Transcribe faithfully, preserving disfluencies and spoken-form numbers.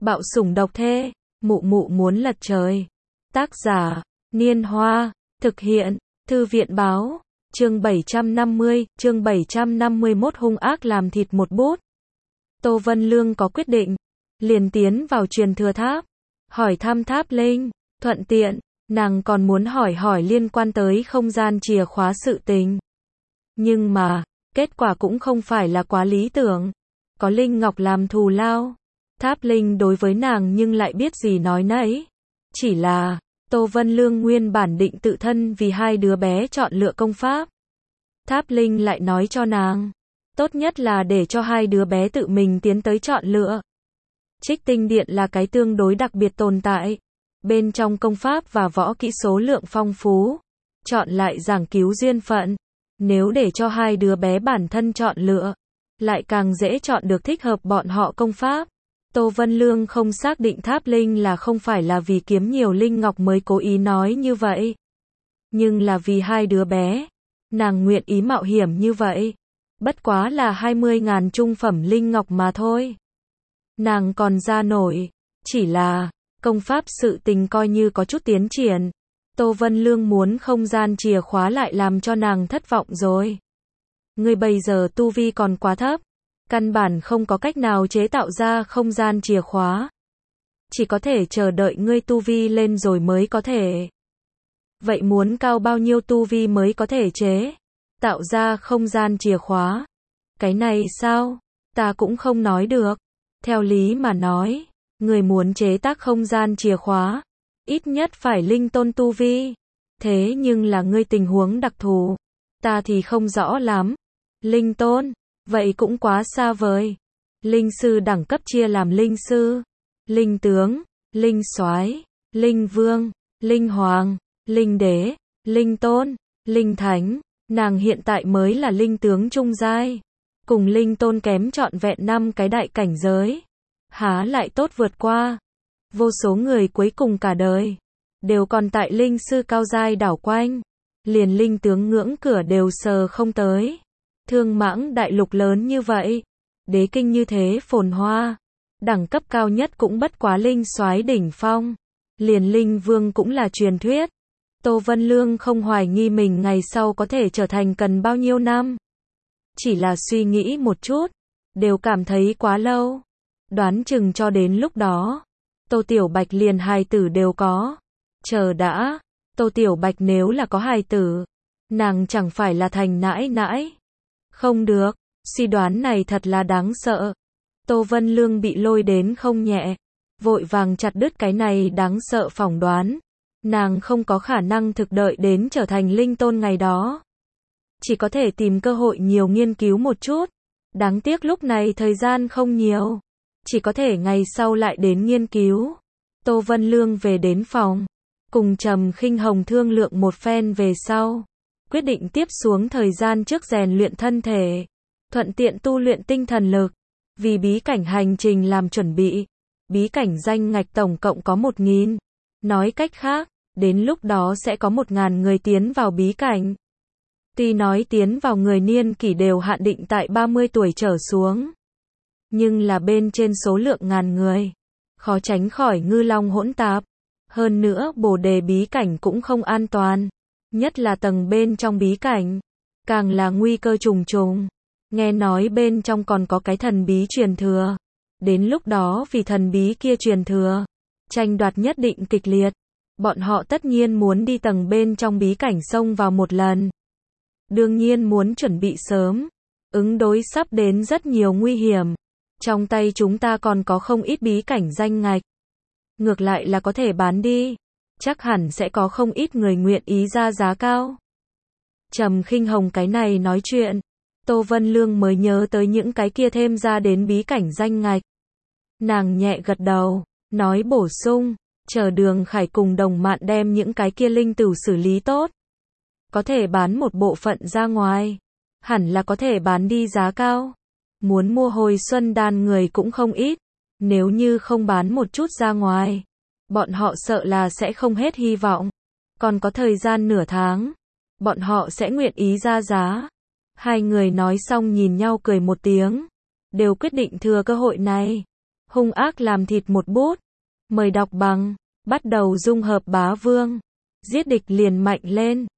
Bạo sủng độc thê, mụ mụ muốn lật trời. Tác giả, Niên Hoa, thực hiện, Thư viện báo, chương bảy trăm năm mươi, chương bảy trăm năm mươi mốt hung ác làm thịt một bút. Tô Vân Lương có quyết định, liền tiến vào truyền thừa tháp, hỏi thăm tháp linh, thuận tiện, nàng còn muốn hỏi hỏi liên quan tới không gian chìa khóa sự tình. Nhưng mà, kết quả cũng không phải là quá lý tưởng, có linh ngọc làm thù lao. Tháp linh đối với nàng nhưng lại biết gì nói nấy. Chỉ là, Tô Vân Lương nguyên bản định tự thân vì hai đứa bé chọn lựa công pháp. Tháp linh lại nói cho nàng, tốt nhất là để cho hai đứa bé tự mình tiến tới chọn lựa. Trích tinh điện là cái tương đối đặc biệt tồn tại. Bên trong công pháp và võ kỹ số lượng phong phú. Chọn lại giảng cứu duyên phận. Nếu để cho hai đứa bé bản thân chọn lựa, lại càng dễ chọn được thích hợp bọn họ công pháp. Tô Vân Lương không xác định tháp linh là không phải là vì kiếm nhiều linh ngọc mới cố ý nói như vậy. Nhưng là vì hai đứa bé, nàng nguyện ý mạo hiểm như vậy. Bất quá là hai mươi ngàn trung phẩm linh ngọc mà thôi. Nàng còn ra nổi, chỉ là, công pháp sự tình coi như có chút tiến triển. Tô Vân Lương muốn không gian chìa khóa lại làm cho nàng thất vọng rồi. Ngươi bây giờ tu vi còn quá thấp. Căn bản không có cách nào chế tạo ra không gian chìa khóa. Chỉ có thể chờ đợi ngươi tu vi lên rồi mới có thể. Vậy muốn cao bao nhiêu tu vi mới có thể chế tạo ra không gian chìa khóa? Cái này sao? Ta cũng không nói được. Theo lý mà nói, người muốn chế tác không gian chìa khóa, ít nhất phải linh tôn tu vi. Thế nhưng là ngươi tình huống đặc thù, ta thì không rõ lắm. Linh tôn, vậy cũng quá xa vời. Linh sư đẳng cấp chia làm linh sư, linh tướng, linh soái, linh vương, linh hoàng, linh đế, linh tôn, linh thánh. Nàng hiện tại mới là linh tướng trung giai, cùng linh tôn kém trọn vẹn năm cái đại cảnh giới. Há lại tốt vượt qua. Vô số người cuối cùng cả đời đều còn tại linh sư cao giai đảo quanh, liền linh tướng ngưỡng cửa đều sờ không tới. Thương Mãng đại lục lớn như vậy, đế kinh như thế phồn hoa, đẳng cấp cao nhất cũng bất quá linh soái đỉnh phong, liền linh vương cũng là truyền thuyết. Tô Vân Lương không hoài nghi mình ngày sau có thể trở thành cần bao nhiêu năm. Chỉ là suy nghĩ một chút, đều cảm thấy quá lâu. Đoán chừng cho đến lúc đó, Tô Tiểu Bạch liền hài tử đều có. Chờ đã, Tô Tiểu Bạch nếu là có hài tử, nàng chẳng phải là thành nãi nãi. Không được, suy đoán này thật là đáng sợ. Tô Vân Lương bị lôi đến không nhẹ, vội vàng chặt đứt cái này đáng sợ phỏng đoán. Nàng không có khả năng thực đợi đến trở thành linh tôn ngày đó. Chỉ có thể tìm cơ hội nhiều nghiên cứu một chút. Đáng tiếc lúc này thời gian không nhiều. Chỉ có thể ngày sau lại đến nghiên cứu. Tô Vân Lương về đến phòng, cùng Trầm Khinh Hồng thương lượng một phen về sau. Quyết định tiếp xuống thời gian trước rèn luyện thân thể, thuận tiện tu luyện tinh thần lực. Vì bí cảnh hành trình làm chuẩn bị, bí cảnh danh ngạch tổng cộng có một nghìn. Nói cách khác, đến lúc đó sẽ có một ngàn người tiến vào bí cảnh. Tuy nói tiến vào người niên kỷ đều hạn định tại ba mươi tuổi trở xuống. Nhưng là bên trên số lượng ngàn người, khó tránh khỏi ngư long hỗn tạp. Hơn nữa bồ đề bí cảnh cũng không an toàn. Nhất là tầng bên trong bí cảnh, càng là nguy cơ trùng trùng. Nghe nói bên trong còn có cái thần bí truyền thừa. Đến lúc đó vì thần bí kia truyền thừa, tranh đoạt nhất định kịch liệt. Bọn họ tất nhiên muốn đi tầng bên trong bí cảnh xông vào một lần. Đương nhiên muốn chuẩn bị sớm, ứng đối sắp đến rất nhiều nguy hiểm. Trong tay chúng ta còn có không ít bí cảnh danh ngạch. Ngược lại là có thể bán đi. Chắc hẳn sẽ có không ít người nguyện ý ra giá cao. Trầm Khinh Hồng cái này nói chuyện, Tô Vân Lương mới nhớ tới những cái kia thêm ra đến bí cảnh danh ngạch. Nàng nhẹ gật đầu, nói bổ sung, chờ Đường Khải cùng đồng mạn đem những cái kia linh tửu xử lý tốt. Có thể bán một bộ phận ra ngoài, hẳn là có thể bán đi giá cao. Muốn mua hồi xuân đan người cũng không ít, nếu như không bán một chút ra ngoài, bọn họ sợ là sẽ không hết hy vọng. Còn có thời gian nửa tháng, bọn họ sẽ nguyện ý ra giá. Hai người nói xong nhìn nhau cười một tiếng, đều quyết định thừa cơ hội này. Hung ác làm thịt một bút. Mời đọc bằng. Bắt đầu dung hợp bá vương. Giết địch liền mạnh lên.